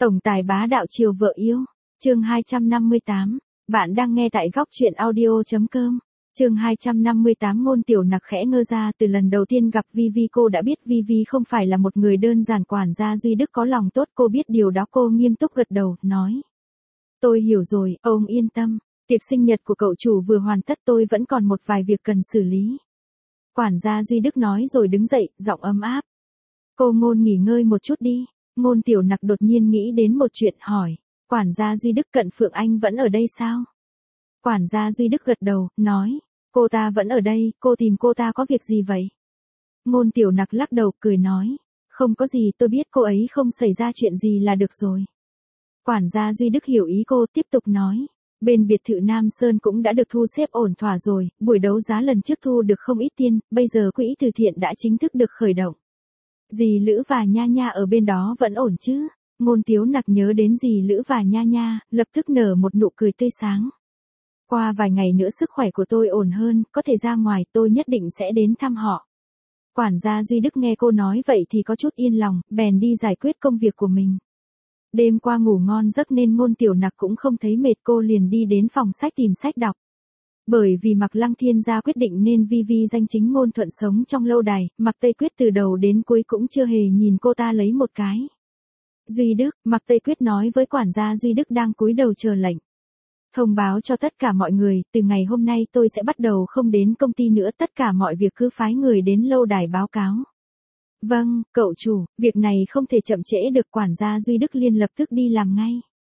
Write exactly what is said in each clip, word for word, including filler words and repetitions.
Tổng tài bá đạo chiều vợ yêu. Chương hai trăm năm mươi tám. Bạn đang nghe tại góc truyện audio chấm com. Chương hai trăm năm mươi tám. Ngôn Tiểu Nặc khẽ ngơ ra. Từ lần đầu tiên gặp Vivi cô đã biết Vivi không phải là một người đơn giản. Quản gia Duy Đức có lòng tốt, cô biết điều đó. Cô nghiêm túc gật đầu, nói: Tôi hiểu rồi, ông yên tâm. Tiệc sinh nhật của cậu chủ vừa hoàn tất, tôi vẫn còn một vài việc cần xử lý. Quản gia Duy Đức nói rồi đứng dậy, giọng ấm áp. Cô Ngôn nghỉ ngơi một chút đi. Ngôn Tiểu Nặc đột nhiên nghĩ đến một chuyện, hỏi: Quản gia Duy Đức, Cận Phượng Anh vẫn ở đây sao? Quản gia Duy Đức gật đầu, nói: Cô ta vẫn ở đây, cô tìm cô ta có việc gì vậy? Ngôn Tiểu Nặc lắc đầu, cười nói: Không có gì, tôi biết cô ấy không xảy ra chuyện gì là được rồi. Quản gia Duy Đức hiểu ý cô, tiếp tục nói: Bên biệt thự Nam Sơn cũng đã được thu xếp ổn thỏa rồi, buổi đấu giá lần trước thu được không ít tiền, bây giờ quỹ từ thiện đã chính thức được khởi động. Dì Lữ và Nha Nha ở bên đó vẫn ổn chứ? Ngôn Tiếu Nặc nhớ đến dì Lữ và Nha Nha, lập tức nở một nụ cười tươi sáng. Qua vài ngày nữa sức khỏe của tôi ổn hơn, có thể ra ngoài, tôi nhất định sẽ đến thăm họ. Quản gia Duy Đức nghe cô nói vậy thì có chút yên lòng, bèn đi giải quyết công việc của mình. Đêm qua ngủ ngon giấc nên Ngôn Tiểu Nặc cũng không thấy mệt, cô liền đi đến phòng sách tìm sách đọc. Bởi vì Mạc Lăng Thiên ra quyết định nên Vivi danh chính ngôn thuận sống trong lâu đài, Mạc Tây Quyết từ đầu đến cuối cũng chưa hề nhìn cô ta lấy một cái. Duy Đức, Mạc Tây Quyết nói với quản gia Duy Đức đang cúi đầu chờ lệnh. Thông báo cho tất cả mọi người, từ ngày hôm nay tôi sẽ bắt đầu không đến công ty nữa, tất cả mọi việc cứ phái người đến lâu đài báo cáo. Vâng, cậu chủ, việc này không thể chậm trễ được. Quản gia Duy Đức liền lập tức đi làm ngay.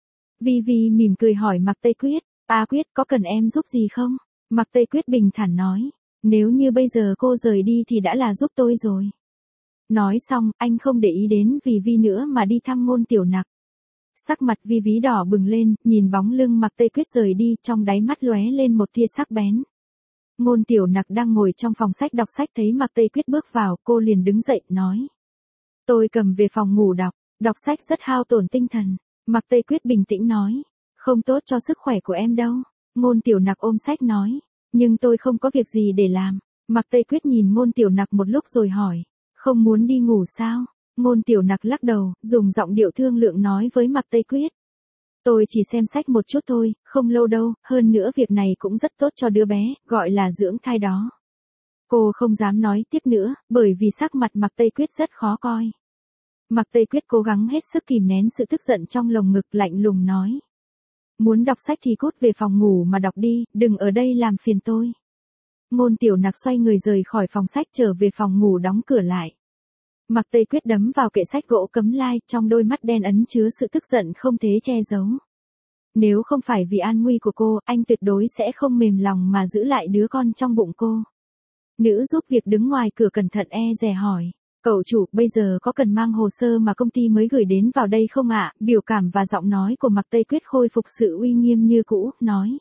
Vivi mỉm cười hỏi Mạc Tây Quyết: A Quyết, có cần em giúp gì không? Mạc Tây Quyết bình thản nói: Nếu như bây giờ cô rời đi thì đã là giúp tôi rồi. Nói xong, anh không để ý đến Vivi nữa mà đi thăm Ngôn Tiểu Nặc. Sắc mặt Vivi đỏ bừng lên, nhìn bóng lưng Mạc Tây Quyết rời đi, trong đáy mắt lóe lên một tia sắc bén. Ngôn Tiểu Nặc đang ngồi trong phòng sách đọc sách, thấy Mạc Tây Quyết bước vào, cô liền đứng dậy, nói: Tôi cầm về phòng ngủ đọc, đọc sách rất hao tổn tinh thần. Mạc Tây Quyết bình tĩnh nói: Không tốt cho sức khỏe của em đâu. Ngôn Tiểu Nặc ôm sách nói: Nhưng tôi không có việc gì để làm. Mạc Tây Quyết nhìn Ngôn Tiểu Nặc một lúc rồi hỏi: Không muốn đi ngủ sao? Ngôn Tiểu Nặc lắc đầu, dùng giọng điệu thương lượng nói với Mạc Tây Quyết: Tôi chỉ xem sách một chút thôi, không lâu đâu, hơn nữa việc này cũng rất tốt cho đứa bé, gọi là dưỡng thai đó. Cô không dám nói tiếp nữa, bởi vì sắc mặt Mạc Tây Quyết rất khó coi. Mạc Tây Quyết cố gắng hết sức kìm nén sự tức giận trong lồng ngực, lạnh lùng nói: Muốn đọc sách thì cút về phòng ngủ mà đọc đi, đừng ở đây làm phiền tôi. Ngôn Tiểu Nặc xoay người rời khỏi phòng sách, trở về phòng ngủ đóng cửa lại. Mạc Tây Quyết đấm vào kệ sách gỗ cấm lai, trong đôi mắt đen ấn chứa sự tức giận không thể che giấu. Nếu không phải vì an nguy của cô, anh tuyệt đối sẽ không mềm lòng mà giữ lại đứa con trong bụng cô. Nữ giúp việc đứng ngoài cửa cẩn thận e dè hỏi: Cậu chủ, bây giờ có cần mang hồ sơ mà công ty mới gửi đến vào đây không ạ? Biểu cảm và giọng nói của Mạc Tây Quyết khôi phục sự uy nghiêm như cũ, nói: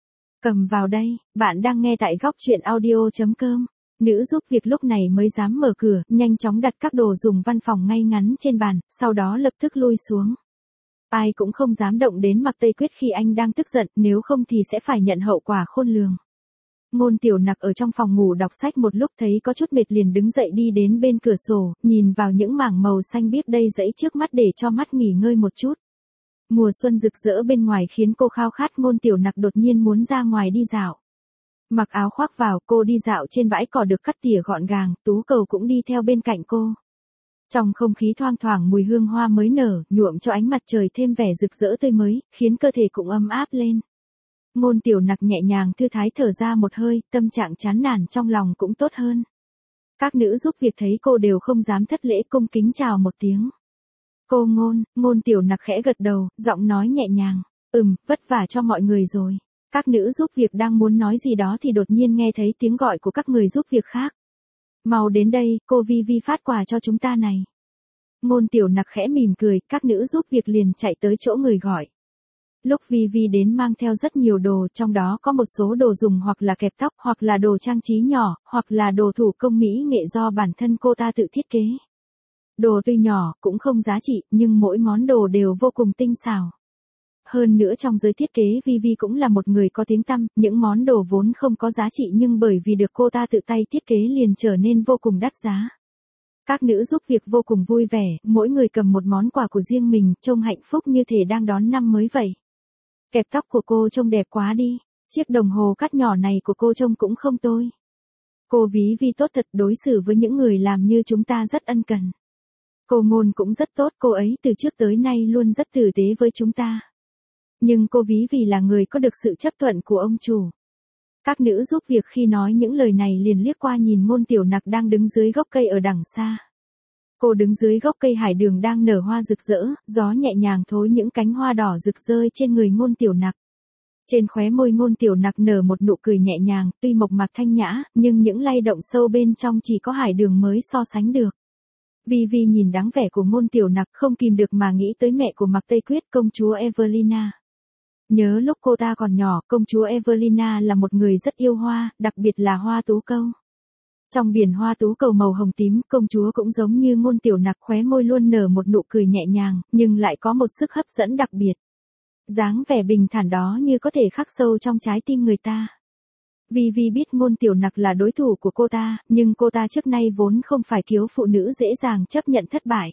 Cầm vào đây. Bạn đang nghe tại góc truyện audio chấm com. Nữ giúp việc lúc này mới dám mở cửa, nhanh chóng đặt các đồ dùng văn phòng ngay ngắn trên bàn, sau đó lập tức lui xuống. Ai cũng không dám động đến Mạc Tây Quyết khi anh đang tức giận, nếu không thì sẽ phải nhận hậu quả khôn lường. Ngôn Tiểu Nặc ở trong phòng ngủ đọc sách một lúc thấy có chút mệt liền đứng dậy đi đến bên cửa sổ, nhìn vào những mảng màu xanh biếc đầy rẫy trước mắt để cho mắt nghỉ ngơi một chút. Mùa xuân rực rỡ bên ngoài khiến cô khao khát. Ngôn Tiểu Nặc đột nhiên muốn ra ngoài đi dạo. Mặc áo khoác vào, cô đi dạo trên bãi cỏ được cắt tỉa gọn gàng, Tú Cầu cũng đi theo bên cạnh cô. Trong không khí thoang thoảng mùi hương hoa mới nở, nhuộm cho ánh mặt trời thêm vẻ rực rỡ tươi mới, khiến cơ thể cũng ấm áp lên. Ngôn Tiểu Nặc nhẹ nhàng thư thái thở ra một hơi, tâm trạng chán nản trong lòng cũng tốt hơn. Các nữ giúp việc thấy cô đều không dám thất lễ, cung kính chào một tiếng. Cô Ngôn. Ngôn Tiểu Nặc khẽ gật đầu, giọng nói nhẹ nhàng: Ừm, vất vả cho mọi người rồi. Các nữ giúp việc đang muốn nói gì đó thì đột nhiên nghe thấy tiếng gọi của các người giúp việc khác. Mau đến đây, cô Vivi phát quà cho chúng ta này. Ngôn Tiểu Nặc khẽ mỉm cười, các nữ giúp việc liền chạy tới chỗ người gọi. Lúc Vivi đến mang theo rất nhiều đồ, trong đó có một số đồ dùng hoặc là kẹp tóc, hoặc là đồ trang trí nhỏ, hoặc là đồ thủ công mỹ nghệ do bản thân cô ta tự thiết kế. Đồ tuy nhỏ, cũng không giá trị, nhưng mỗi món đồ đều vô cùng tinh xảo. Hơn nữa trong giới thiết kế Vivi cũng là một người có tiếng tăm, những món đồ vốn không có giá trị nhưng bởi vì được cô ta tự tay thiết kế liền trở nên vô cùng đắt giá. Các nữ giúp việc vô cùng vui vẻ, mỗi người cầm một món quà của riêng mình, trông hạnh phúc như thể đang đón năm mới vậy. Kẹp tóc của cô trông đẹp quá đi, chiếc đồng hồ cắt nhỏ này của cô trông cũng không tồi. Cô Ví Vi tốt thật, đối xử với những người làm như chúng ta rất ân cần. Cô Ngôn cũng rất tốt, cô ấy từ trước tới nay luôn rất tử tế với chúng ta. Nhưng cô Ví vì là người có được sự chấp thuận của ông chủ. Các nữ giúp việc khi nói những lời này liền liếc qua nhìn Ngôn Tiểu Nặc đang đứng dưới gốc cây ở đằng xa. Cô đứng dưới gốc cây hải đường đang nở hoa rực rỡ, gió nhẹ nhàng thối những cánh hoa đỏ rực rơi trên người Ngôn Tiểu Nặc. Trên khóe môi Ngôn Tiểu Nặc nở một nụ cười nhẹ nhàng, tuy mộc mạc thanh nhã, nhưng những lay động sâu bên trong chỉ có hải đường mới so sánh được. Vi Vi nhìn dáng vẻ của Ngôn Tiểu Nặc không kìm được mà nghĩ tới mẹ của Mạc Tây Quyết, công chúa Evelina. Nhớ lúc cô ta còn nhỏ, công chúa Evelina là một người rất yêu hoa, đặc biệt là hoa tú cầu. Trong biển hoa tú cầu màu hồng tím, công chúa cũng giống như Ngôn Tiểu Nặc, khóe môi luôn nở một nụ cười nhẹ nhàng, nhưng lại có một sức hấp dẫn đặc biệt. Dáng vẻ bình thản đó như có thể khắc sâu trong trái tim người ta. Vi Vi biết Ngôn Tiểu Nặc là đối thủ của cô ta, nhưng cô ta trước nay vốn không phải kiểu phụ nữ dễ dàng chấp nhận thất bại.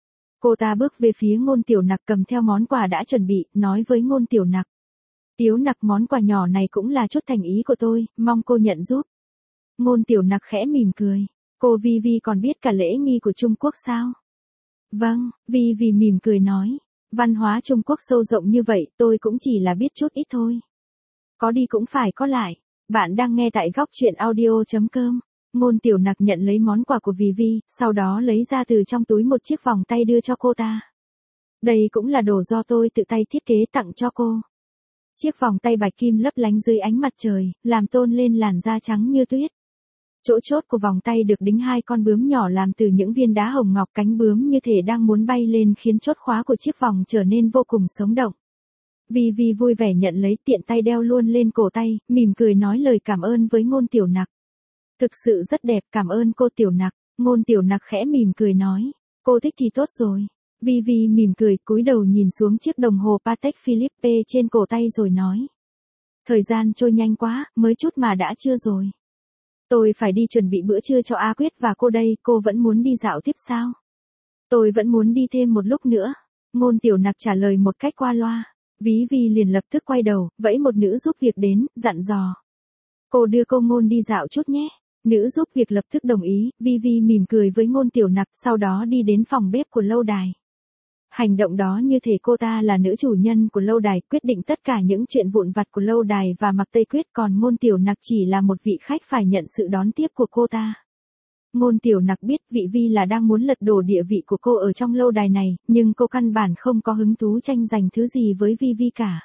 Cô ta bước về phía Ngôn Tiểu Nặc cầm theo món quà đã chuẩn bị, nói với Ngôn Tiểu Nặc. Tiểu Nặc, món quà nhỏ này cũng là chút thành ý của tôi, mong cô nhận giúp. Ngôn Tiểu Nặc khẽ mỉm cười. Cô Vi Vi còn biết cả lễ nghi của Trung Quốc sao? Vâng, Vi Vi mỉm cười nói. Văn hóa Trung Quốc sâu rộng như vậy, tôi cũng chỉ là biết chút ít thôi. Có đi cũng phải có lại. Bạn đang nghe tại góc truyện audio chấm com. Ngôn Tiểu Nặc nhận lấy món quà của Vi Vi, sau đó lấy ra từ trong túi một chiếc vòng tay đưa cho cô ta. Đây cũng là đồ do tôi tự tay thiết kế tặng cho cô. Chiếc vòng tay bạch kim lấp lánh dưới ánh mặt trời, làm tôn lên làn da trắng như tuyết. Chỗ chốt của vòng tay được đính hai con bướm nhỏ làm từ những viên đá hồng ngọc, cánh bướm như thể đang muốn bay lên khiến chốt khóa của chiếc vòng trở nên vô cùng sống động. Vi Vi vui vẻ nhận lấy, tiện tay đeo luôn lên cổ tay, mỉm cười nói lời cảm ơn với Ngôn Tiểu Nặc. Thực sự rất đẹp, cảm ơn cô Tiểu Nặc. Ngôn Tiểu Nặc khẽ mỉm cười nói, cô thích thì tốt rồi. Vi Vi mỉm cười, cúi đầu nhìn xuống chiếc đồng hồ Patek Philippe trên cổ tay rồi nói. Thời gian trôi nhanh quá, mới chút mà đã trưa rồi. Tôi phải đi chuẩn bị bữa trưa cho A Quyết và cô đây, cô vẫn muốn đi dạo tiếp sao? Tôi vẫn muốn đi thêm một lúc nữa. Ngôn Tiểu Nặc trả lời một cách qua loa. Ví Vi liền lập tức quay đầu, vẫy một nữ giúp việc đến, dặn dò. Cô đưa cô Ngôn đi dạo chút nhé. Nữ giúp việc lập tức đồng ý, Vi Vi mỉm cười với Ngôn Tiểu Nặc, sau đó đi đến phòng bếp của lâu đài. Hành động đó như thể cô ta là nữ chủ nhân của lâu đài, quyết định tất cả những chuyện vụn vặt của lâu đài và Mạc Tây Quyết, còn Ngôn Tiểu Nặc chỉ là một vị khách phải nhận sự đón tiếp của cô ta. Ngôn Tiểu Nặc biết vị Vi là đang muốn lật đổ địa vị của cô ở trong lâu đài này, nhưng cô căn bản không có hứng thú tranh giành thứ gì với Vi Vi cả.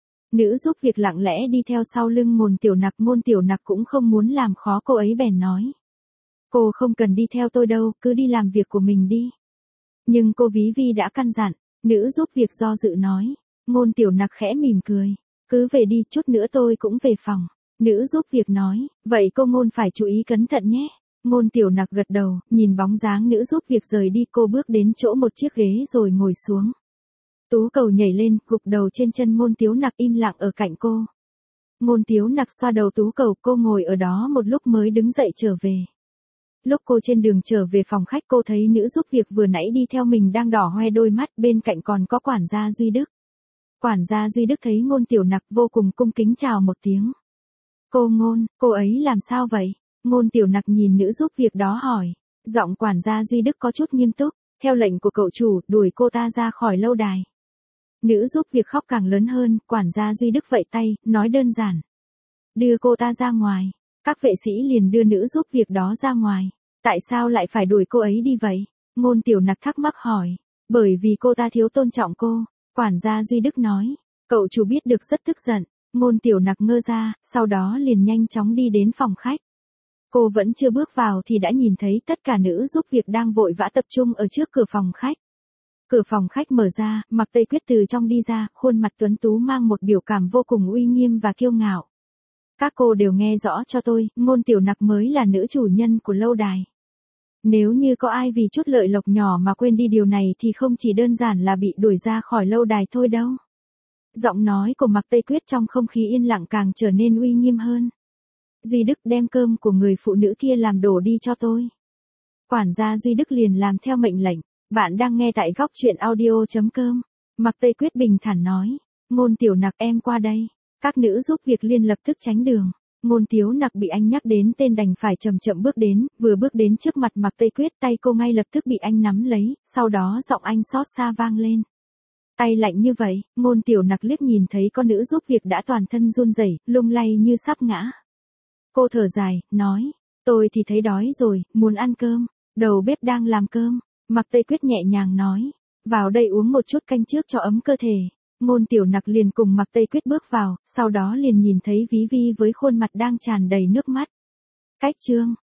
Nữ giúp việc lặng lẽ đi theo sau lưng Ngôn Tiểu Nặc, Ngôn Tiểu Nặc cũng không muốn làm khó cô ấy bèn nói. Cô không cần đi theo tôi đâu, cứ đi làm việc của mình đi. Nhưng cô Ví Vi đã căn dặn, nữ giúp việc do dự nói. Ngôn Tiểu Nặc khẽ mỉm cười. Cứ về đi, chút nữa tôi cũng về phòng. Nữ giúp việc nói, vậy cô Ngôn phải chú ý cẩn thận nhé. Ngôn Tiểu Nặc gật đầu, nhìn bóng dáng nữ giúp việc rời đi, cô bước đến chỗ một chiếc ghế rồi ngồi xuống. Tú cầu nhảy lên, gục đầu trên chân Ngôn Tiểu Nặc im lặng ở cạnh cô. Ngôn Tiểu Nặc xoa đầu tú cầu, cô ngồi ở đó một lúc mới đứng dậy trở về. Lúc cô trên đường trở về phòng khách, cô thấy nữ giúp việc vừa nãy đi theo mình đang đỏ hoe đôi mắt, bên cạnh còn có quản gia Duy Đức. Quản gia Duy Đức thấy Ngôn Tiểu Nặc vô cùng cung kính chào một tiếng. Cô Ngôn, cô ấy làm sao vậy? Ngôn Tiểu Nặc nhìn nữ giúp việc đó hỏi. Giọng quản gia Duy Đức có chút nghiêm túc, theo lệnh của cậu chủ, đuổi cô ta ra khỏi lâu đài. Nữ giúp việc khóc càng lớn hơn, quản gia Duy Đức vẫy tay, nói đơn giản. Đưa cô ta ra ngoài. Các vệ sĩ liền đưa nữ giúp việc đó ra ngoài. Tại sao lại phải đuổi cô ấy đi vậy? Ngôn Tiểu Nặc thắc mắc hỏi. Bởi vì cô ta thiếu tôn trọng cô. Quản gia Duy Đức nói. Cậu chủ biết được rất tức giận. Ngôn Tiểu Nặc ngơ ra, sau đó liền nhanh chóng đi đến phòng khách. Cô vẫn chưa bước vào thì đã nhìn thấy tất cả nữ giúp việc đang vội vã tập trung ở trước cửa phòng khách. Cửa phòng khách mở ra, Mạc Tây Quyết từ trong đi ra, khuôn mặt tuấn tú mang một biểu cảm vô cùng uy nghiêm và kiêu ngạo. Các cô đều nghe rõ cho tôi, Ngôn Tiểu Nặc mới là nữ chủ nhân của lâu đài. Nếu như có ai vì chút lợi lộc nhỏ mà quên đi điều này thì không chỉ đơn giản là bị đuổi ra khỏi lâu đài thôi đâu. Giọng nói của Mạc Tây Quyết trong không khí yên lặng càng trở nên uy nghiêm hơn. Duy Đức, đem cơm của người phụ nữ kia làm đổ đi cho tôi. Quản gia Duy Đức liền làm theo mệnh lệnh. Bạn đang nghe tại góc chuyện audio.com. Mạc Tây Quyết bình thản nói. Ngôn Tiểu Nặc em qua đây. Các nữ giúp việc liền lập tức tránh đường. Ngôn Tiếu Nặc bị anh nhắc đến tên đành phải chậm chậm bước đến, vừa bước đến trước mặt Mạc Tây Quyết tay cô ngay lập tức bị anh nắm lấy, sau đó giọng anh xót xa vang lên. Tay lạnh như vậy, Ngôn Tiểu Nặc liếc nhìn thấy con nữ giúp việc đã toàn thân run rẩy, lung lay như sắp ngã. Cô thở dài, nói, tôi thì thấy đói rồi, muốn ăn cơm, đầu bếp đang làm cơm. Mạc Tây Quyết nhẹ nhàng nói, vào đây uống một chút canh trước cho ấm cơ thể. Ngôn Tiểu Nặc liền cùng Mạc Tây Quyết bước vào, sau đó liền nhìn thấy Ví Vi với khuôn mặt đang tràn đầy nước mắt. Cách chương